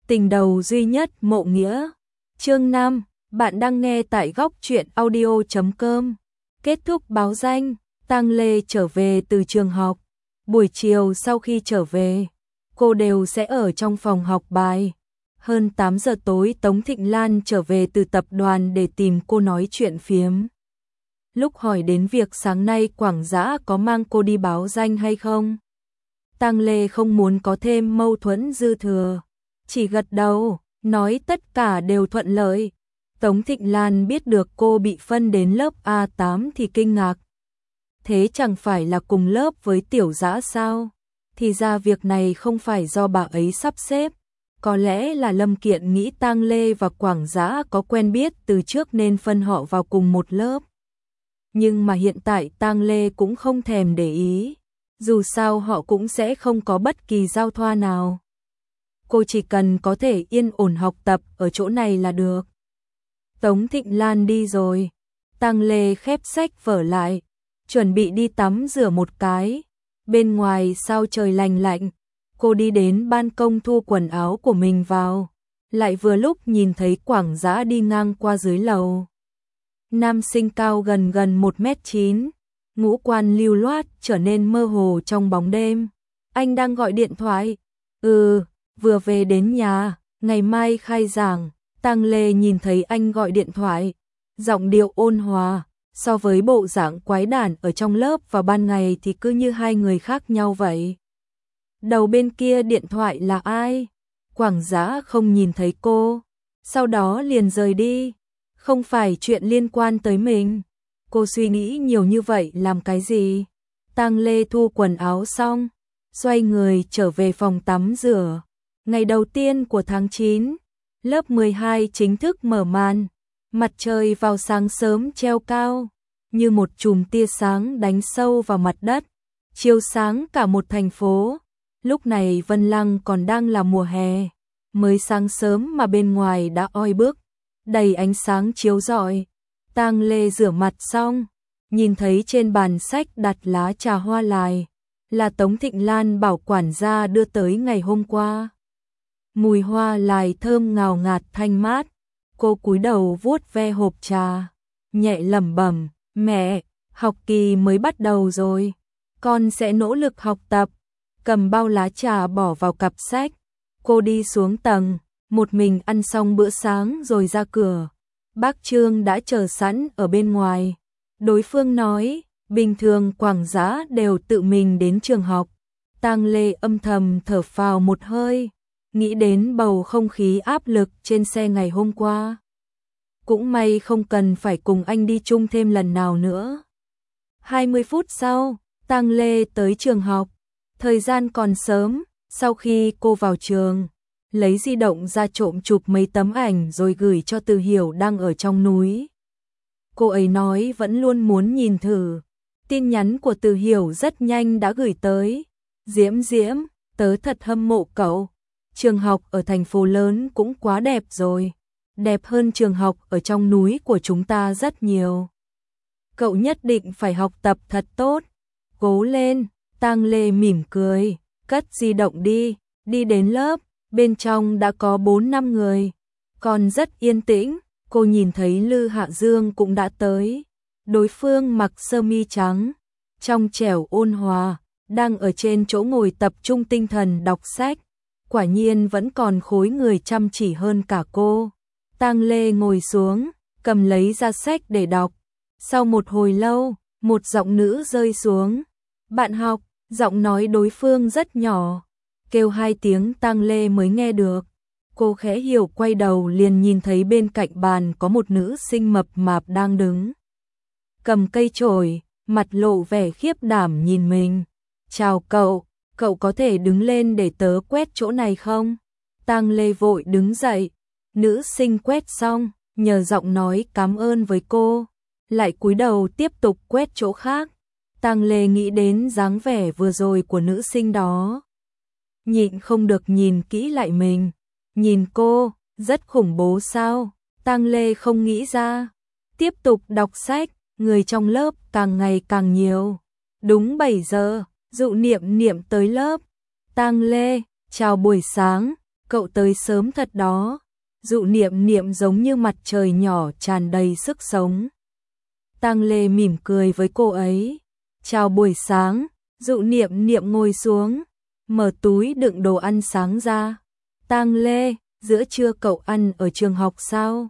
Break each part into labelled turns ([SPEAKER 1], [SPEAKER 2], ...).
[SPEAKER 1] Tình đầu duy nhất Mộ Nghĩa. Chương 5, bạn đang nghe tại góc truyện audio.com. Kết thúc báo danh, Tang Lê trở về từ trường học. Buổi chiều sau khi trở về, cô đều sẽ ở trong phòng học bài. Hơn 8 giờ tối Tống Thịnh Lan trở về từ tập đoàn để tìm cô nói chuyện phiếm. Lúc hỏi đến việc sáng nay Quảng Dã có mang cô đi báo danh hay không, Tang Lê không muốn có thêm mâu thuẫn dư thừa, chỉ gật đầu, nói tất cả đều thuận lợi. Tống Thịnh Lan biết được cô bị phân đến lớp A8 thì kinh ngạc. Thế chẳng phải là cùng lớp với Tiểu Dã sao? Thì ra việc này không phải do bà ấy sắp xếp. Có lẽ là Lâm Kiện nghĩ Tang Lê và Quảng Dã có quen biết từ trước nên phân họ vào cùng một lớp. Nhưng mà hiện tại Tang Lê cũng không thèm để ý. Dù sao họ cũng sẽ không có bất kỳ giao thoa nào. Cô chỉ cần có thể yên ổn học tập ở chỗ này là được. Tống Thịnh Lan đi rồi. Tang Lê khép sách vở lại, chuẩn bị đi tắm rửa một cái. Bên ngoài sao trời lành lạnh, cô đi đến ban công thu quần áo của mình vào. Lại vừa lúc nhìn thấy Quảng Dã đi ngang qua dưới lầu. Nam sinh cao gần 1m9, ngũ quan lưu loát trở nên mơ hồ trong bóng đêm. Anh đang gọi điện thoại. Vừa về đến nhà, ngày mai khai giảng. Tang Lê nhìn thấy anh gọi điện thoại, giọng điệu ôn hòa, so với bộ dạng quái đản ở trong lớp vào ban ngày thì cứ như hai người khác nhau vậy. Đầu bên kia điện thoại là ai? Quảng Dã không nhìn thấy cô, sau đó liền rời đi. Không phải chuyện liên quan tới mình. Cô suy nghĩ nhiều như vậy làm cái gì? Tang Lê thu quần áo xong, xoay người trở về phòng tắm rửa. Ngày đầu tiên của tháng 9, lớp 12 chính thức mở màn. Mặt trời vào sáng sớm treo cao, như một chùm tia sáng đánh sâu vào mặt đất, chiếu sáng cả một thành phố. Lúc này Vân Lăng còn đang là mùa hè, mới sáng sớm mà bên ngoài đã oi bức, đầy ánh sáng chiếu rọi. Tang Lê rửa mặt xong, nhìn thấy trên bàn sách đặt lá trà hoa lài, là Tống Thịnh Lan bảo quản gia đưa tới ngày hôm qua. Mùi hoa lài thơm ngào ngạt thanh mát. Cô cúi đầu vuốt ve hộp trà, nhẹ lẩm bẩm, "Mẹ, học kỳ mới bắt đầu rồi, con sẽ nỗ lực học tập." Cầm bao lá trà bỏ vào cặp sách, cô đi xuống tầng, một mình ăn xong bữa sáng rồi ra cửa. Bác Trương đã chờ sẵn ở bên ngoài. Đối phương nói, bình thường Quảng Dã đều tự mình đến trường học. Tang Lê âm thầm thở phào một hơi, nghĩ đến bầu không khí áp lực trên xe ngày hôm qua. Cũng may không cần phải cùng anh đi chung thêm lần nào nữa. 20 phút sau, Tang Lê tới trường học. Thời gian còn sớm, sau khi cô vào trường, lấy di động ra trộm chụp mấy tấm ảnh rồi gửi cho Từ Hiểu đang ở trong núi. Cô ấy nói vẫn luôn muốn nhìn thử. Tin nhắn của Từ Hiểu rất nhanh đã gửi tới. "Diễm Diễm, tớ thật hâm mộ cậu. Trường học ở thành phố lớn cũng quá đẹp rồi. Đẹp hơn trường học ở trong núi của chúng ta rất nhiều. Cậu nhất định phải học tập thật tốt. Cố lên." Tang Lê mỉm cười, cất di động đi đến lớp, bên trong đã có 4-5 người. Còn rất yên tĩnh, cô nhìn thấy Lư Hạ Dương cũng đã tới. Đối phương mặc sơ mi trắng, trong trẻo ôn hòa, đang ở trên chỗ ngồi tập trung tinh thần đọc sách. Quả nhiên vẫn còn khối người chăm chỉ hơn cả cô. Tang Lê ngồi xuống, cầm lấy ra sách để đọc. Sau một hồi lâu, một giọng nữ rơi xuống. "Bạn học." Giọng nói đối phương rất nhỏ, kêu 2 tiếng Tang Lê mới nghe được. Cô khẽ hiểu, quay đầu liền nhìn thấy bên cạnh bàn có một nữ sinh mập mạp đang đứng, cầm cây chổi, mặt lộ vẻ khiếp đảm nhìn mình. "Chào cậu, cậu có thể đứng lên để tớ quét chỗ này không?" Tang Lê vội đứng dậy. Nữ sinh quét xong, nhờ giọng nói cảm ơn với cô, lại cúi đầu tiếp tục quét chỗ khác. Tang Lê nghĩ đến dáng vẻ vừa rồi của nữ sinh đó, nhịn không được nhìn kỹ lại mình. Nhìn cô, rất khủng bố sao? Tang Lê không nghĩ ra. Tiếp tục đọc sách, người trong lớp càng ngày càng nhiều. Đúng 7 giờ, Dụ Niệm Niệm tới lớp. "Tang Lê, chào buổi sáng." cậu tới sớm thật đó. Dụ Niệm Niệm giống như mặt trời nhỏ tràn đầy sức sống. Tang Lê mỉm cười với cô ấy. Chào buổi sáng. Dụ Niệm Niệm ngồi xuống, mở túi đựng đồ ăn sáng ra. Tang Lê, giữa trưa cậu ăn ở trường học sao?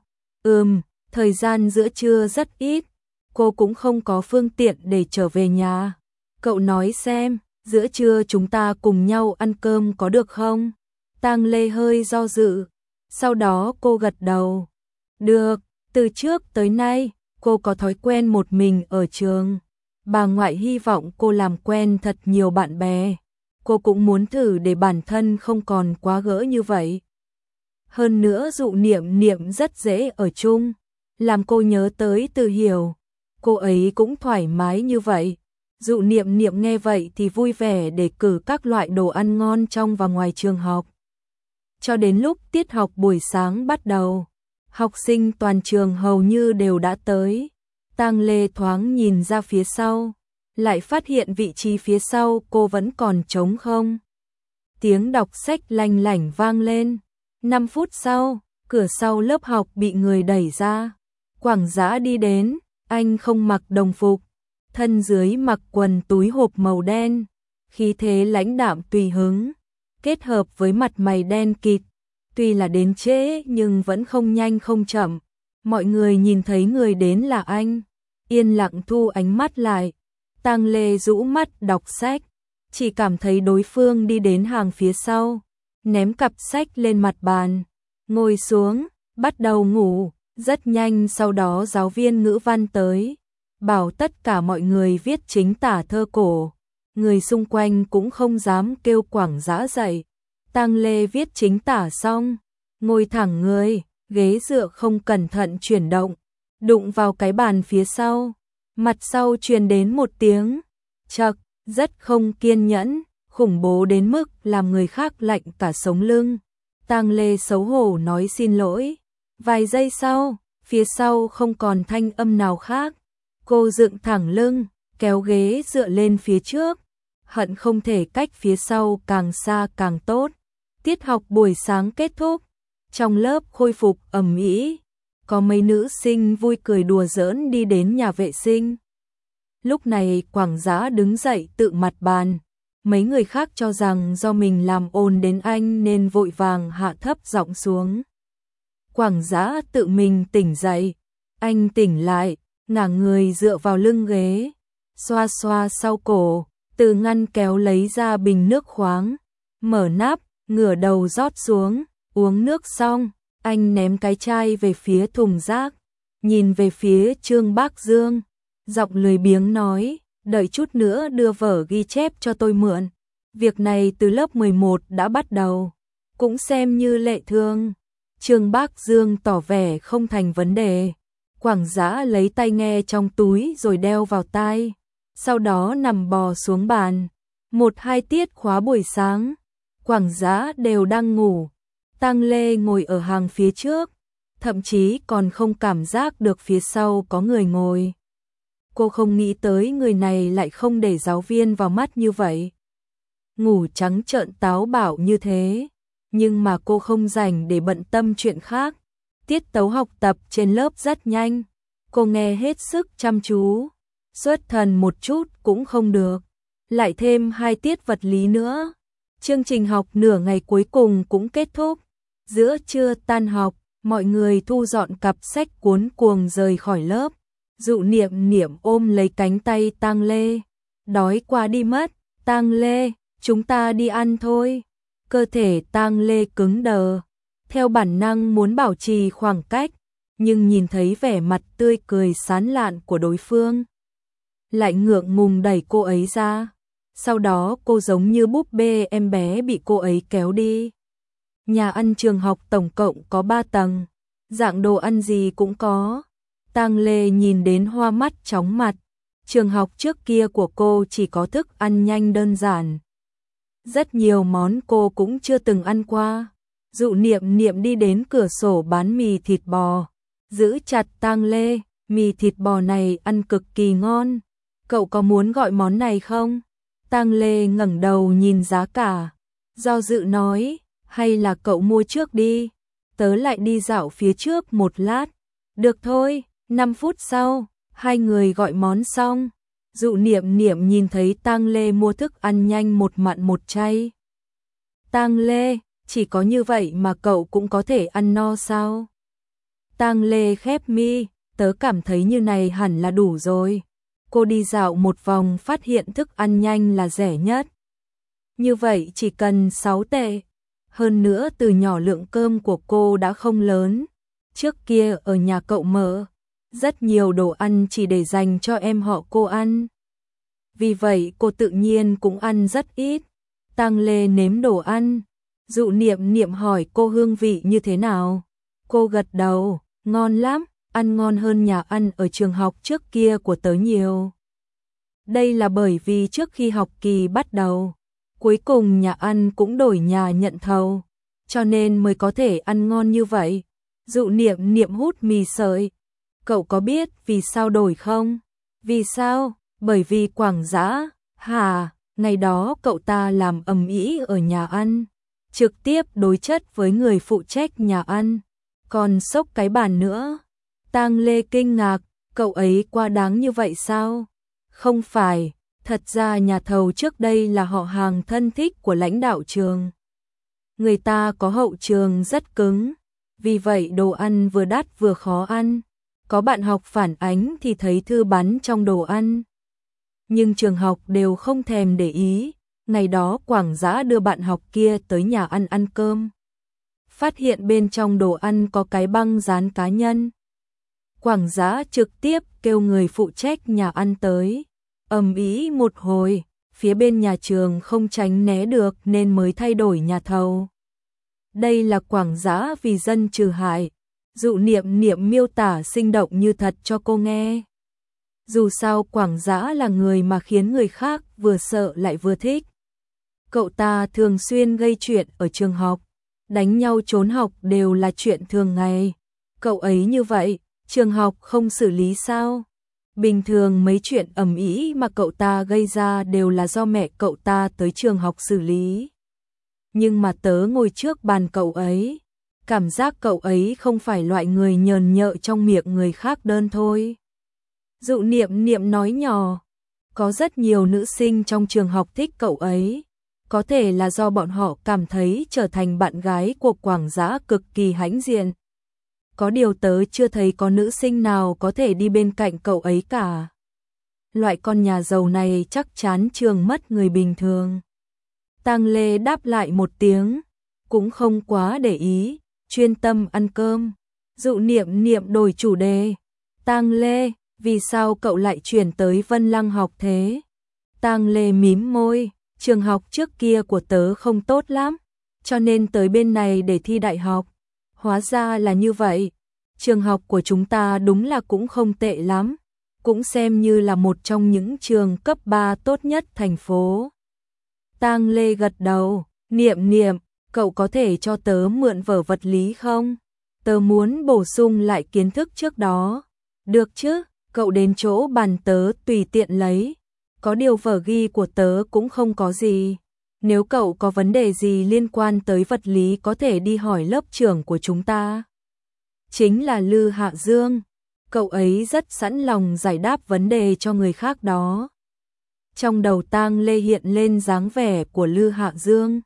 [SPEAKER 1] Thời gian giữa trưa rất ít, cô cũng không có phương tiện để trở về nhà. Cậu nói xem, giữa trưa chúng ta cùng nhau ăn cơm có được không? Tang Lê hơi do dự, sau đó cô gật đầu. Được, từ trước tới nay, cô có thói quen một mình ở trường. Bà ngoại hy vọng cô làm quen thật nhiều bạn bè. Cô cũng muốn thử để bản thân không còn quá gỡ như vậy. Hơn nữa Dụ Niệm Niệm rất dễ ở chung, làm cô nhớ tới Từ Hiểu. Cô ấy cũng thoải mái như vậy. Dụ Niệm Niệm nghe vậy thì vui vẻ để cử các loại đồ ăn ngon trong và ngoài trường học. Cho đến lúc tiết học buổi sáng bắt đầu, học sinh toàn trường hầu như đều đã tới. Tang Lê thoáng nhìn ra phía sau, lại phát hiện vị trí phía sau cô vẫn còn trống không. Tiếng đọc sách lanh lảnh vang lên. 5 phút sau, cửa sau lớp học bị người đẩy ra. Quảng Dã đi đến, anh không mặc đồng phục, thân dưới mặc quần túi hộp màu đen, khí thế lãnh đạm tùy hứng, kết hợp với mặt mày đen kịt, tuy là đến trễ nhưng vẫn không nhanh không chậm. Mọi người nhìn thấy người đến là anh, yên lặng thu ánh mắt lại. Tang Lê rũ mắt đọc sách, chỉ cảm thấy đối phương đi đến hàng phía sau, ném cặp sách lên mặt bàn, ngồi xuống, bắt đầu ngủ. Rất nhanh sau đó giáo viên ngữ văn tới, bảo tất cả mọi người viết chính tả thơ cổ. Người xung quanh cũng không dám kêu Quảng Dã dậy. Tang Lê viết chính tả xong, ngồi thẳng người, ghế dựa không cẩn thận chuyển động, đụng vào cái bàn phía sau. Mặt sau truyền đến một tiếng chậc, rất không kiên nhẫn, khủng bố đến mức làm người khác lạnh cả sống lưng. Tang Lê xấu hổ nói xin lỗi. Vài giây sau, phía sau không còn thanh âm nào khác. Cô dựng thẳng lưng, kéo ghế dựa lên phía trước, hận không thể cách phía sau càng xa càng tốt. Tiết học buổi sáng kết thúc, trong lớp khôi phục ầm ĩ, có mấy nữ sinh vui cười đùa giỡn đi đến nhà vệ sinh. Lúc này Quảng Dã đứng dậy tự mặt bàn, mấy người khác cho rằng do mình làm ồn đến anh nên vội vàng hạ thấp giọng xuống. Quảng Dã tự mình tỉnh dậy, anh tỉnh lại, ngả người dựa vào lưng ghế, xoa xoa sau cổ, từ ngăn kéo lấy ra bình nước khoáng, mở nắp, ngửa đầu rót xuống, uống nước xong, anh ném cái chai về phía thùng rác, nhìn về phía Trương Bác Dương, giọng lười biếng nói, đợi chút nữa đưa vở ghi chép cho tôi mượn. Việc này từ lớp 11 đã bắt đầu, cũng xem như lệ thường. Trương Bác Dương tỏ vẻ không thành vấn đề. Quảng Dã lấy tai nghe trong túi rồi đeo vào tai, sau đó nằm bò xuống bàn. 1-2 tiết khóa buổi sáng, Quảng Dã đều đang ngủ. Tang Lê ngồi ở hàng phía trước, thậm chí còn không cảm giác được phía sau có người ngồi. Cô không nghĩ tới người này lại không để giáo viên vào mắt như vậy. Ngủ trắng trợn táo bạo như thế, nhưng mà cô không rảnh để bận tâm chuyện khác. Tiết tấu học tập trên lớp rất nhanh, cô nghe hết sức chăm chú, xuất thần một chút cũng không được. Lại thêm 2 tiết vật lý nữa. Chương trình học nửa ngày cuối cùng cũng kết thúc. Giữa trưa tan học, mọi người thu dọn cặp sách cuốn cuồng rời khỏi lớp. Dụ Niệm Niệm ôm lấy cánh tay Tang Lê. Đói quá đi mất, Tang Lê, chúng ta đi ăn thôi. Cơ thể Tang Lê cứng đờ, theo bản năng muốn bảo trì khoảng cách, nhưng nhìn thấy vẻ mặt tươi cười sán lạn của đối phương, lại ngượng ngùng đẩy cô ấy ra. Sau đó cô giống như búp bê em bé bị cô ấy kéo đi. Nhà ăn trường học tổng cộng có 3 tầng, dạng đồ ăn gì cũng có. Tang Lê nhìn đến hoa mắt chóng mặt. Trường học trước kia của cô chỉ có thức ăn nhanh đơn giản. Rất nhiều món cô cũng chưa từng ăn qua. Dụ Niệm Niệm đi đến cửa sổ bán mì thịt bò, giữ chặt Tang Lê, mì thịt bò này ăn cực kỳ ngon. Cậu có muốn gọi món này không? Tang Lê ngẩng đầu nhìn giá cả, do dự nói, hay là cậu mua trước đi, tớ lại đi dạo phía trước một lát. Được thôi. 5 phút sau, hai người gọi món xong. Dụ Niệm Niệm nhìn thấy Tang Lê mua thức ăn nhanh một mặn một chay. Tang Lê, chỉ có như vậy mà cậu cũng có thể ăn no sao? Tang Lê khép mi, tớ cảm thấy như này hẳn là đủ rồi. Cô đi dạo một vòng phát hiện thức ăn nhanh là rẻ nhất. Như vậy chỉ cần 6 tệ. Hơn nữa từ nhỏ lượng cơm của cô đã không lớn. Trước kia ở nhà cậu mở rất nhiều đồ ăn chỉ để dành cho em họ cô ăn. Vì vậy cô tự nhiên cũng ăn rất ít. Tang Lê nếm đồ ăn. Dụ Niệm Niệm hỏi cô hương vị như thế nào. Cô gật đầu, ngon lắm, ăn ngon hơn nhà ăn ở trường học trước kia của tớ nhiều. Đây là bởi vì trước khi học kỳ bắt đầu, cuối cùng nhà ăn cũng đổi nhà nhận thầu, cho nên mới có thể ăn ngon như vậy. Dụ Niệm Niệm hút mì sợi. Cậu có biết vì sao đổi không? Vì sao? Bởi vì Quảng Dã. Hả? Ngày đó cậu ta làm ầm ĩ ở nhà ăn, trực tiếp đối chất với người phụ trách nhà ăn, còn xốc cái bàn nữa. Tang Lê kinh ngạc, cậu ấy quá đáng như vậy sao? Không phải, thật ra nhà thầu trước đây là họ hàng thân thích của lãnh đạo trường. Người ta có hậu trường rất cứng, vì vậy đồ ăn vừa đắt vừa khó ăn. Có bạn học phản ánh thì thấy thư bắn trong đồ ăn. Nhưng trường học đều không thèm để ý. Ngày đó Quảng Dã đưa bạn học kia tới nhà ăn ăn cơm. Phát hiện bên trong đồ ăn có cái băng dán cá nhân. Quảng Dã trực tiếp kêu người phụ trách nhà ăn tới. Ầm ĩ một hồi, phía bên nhà trường không tránh né được nên mới thay đổi nhà thầu. Đây là Quảng Dã vì dân trừ hại. Dụ Niệm Niệm miêu tả sinh động như thật cho cô nghe. Dù sao Quảng Dã là người mà khiến người khác vừa sợ lại vừa thích. Cậu ta thường xuyên gây chuyện ở trường học, đánh nhau trốn học đều là chuyện thường ngày. Cậu ấy như vậy, trường học không xử lý sao? Bình thường mấy chuyện ầm ĩ mà cậu ta gây ra đều là do mẹ cậu ta tới trường học xử lý. Nhưng mà tớ ngồi trước bàn cậu ấy, cảm giác cậu ấy không phải loại người nhờn nhợ trong miệng người khác đơn thôi. Dụ Niệm Niệm nói nhỏ, có rất nhiều nữ sinh trong trường học thích cậu ấy, có thể là do bọn họ cảm thấy trở thành bạn gái của Quảng Dã cực kỳ hãnh diện. Có điều tớ chưa thấy có nữ sinh nào có thể đi bên cạnh cậu ấy cả. Loại con nhà giàu này chắc chắn trường mất người bình thường. Tang Lê đáp lại một tiếng, cũng không quá để ý, chuyên tâm ăn cơm. Dụ Niệm Niệm đổi chủ đề. Tang Lê, vì sao cậu lại chuyển tới Vân Lăng học thế? Tang Lê mím môi, trường học trước kia của tớ không tốt lắm, cho nên tới bên này để thi đại học. Hóa ra là như vậy. Trường học của chúng ta đúng là cũng không tệ lắm, cũng xem như là một trong những trường cấp 3 tốt nhất thành phố. Tang Lê gật đầu, Niệm Niệm, cậu có thể cho tớ mượn vở vật lý không? Tớ muốn bổ sung lại kiến thức trước đó. Được chứ, cậu đến chỗ bàn tớ tùy tiện lấy. Có điều vở ghi của tớ cũng không có gì. Nếu cậu có vấn đề gì liên quan tới vật lý có thể đi hỏi lớp trưởng của chúng ta. Chính là Lư Hạ Dương. Cậu ấy rất sẵn lòng giải đáp vấn đề cho người khác đó. Trong đầu Tang Lê hiện lên dáng vẻ của Lư Hạ Dương.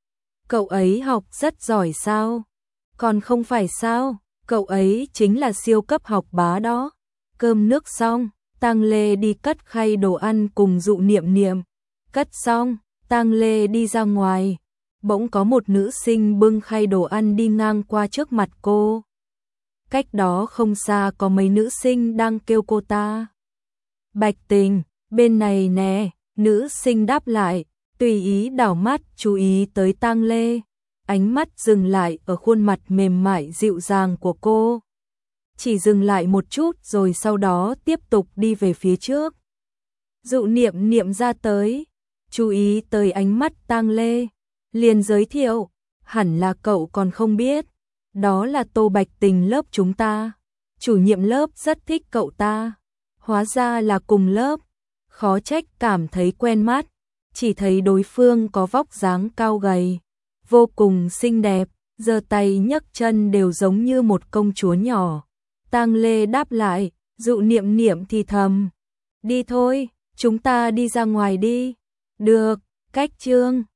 [SPEAKER 1] Cậu ấy học rất giỏi sao? Còn không phải sao? Cậu ấy chính là siêu cấp học bá đó. Cơm nước xong, Tang Lê đi cất khay đồ ăn cùng Dụ Niệm Niệm. Cất xong, Tang Lê đi ra ngoài. Bỗng có một nữ sinh bưng khay đồ ăn đi ngang qua trước mặt cô. Cách đó không xa có mấy nữ sinh đang kêu cô ta. Bạch Tình, bên này nè, nữ sinh đáp lại, tùy ý đảo mắt chú ý tới Tang Lê. Ánh mắt dừng lại ở khuôn mặt mềm mại dịu dàng của cô. Chỉ dừng lại một chút rồi sau đó tiếp tục đi về phía trước. Dụ Niệm Niệm ra tới, chú ý tới ánh mắt Tang Lê, liền giới thiệu, hẳn là cậu còn không biết, đó là Tô Bạch Tình lớp chúng ta. Chủ nhiệm lớp rất thích cậu ta, hóa ra là cùng lớp, khó trách cảm thấy quen mắt, chỉ thấy đối phương có vóc dáng cao gầy, vô cùng xinh đẹp, giơ tay nhấc chân đều giống như một công chúa nhỏ. Tang Lê đáp lại, dụ Niệm Niệm thì thầm, đi thôi, chúng ta đi ra ngoài đi. Được, cách Trương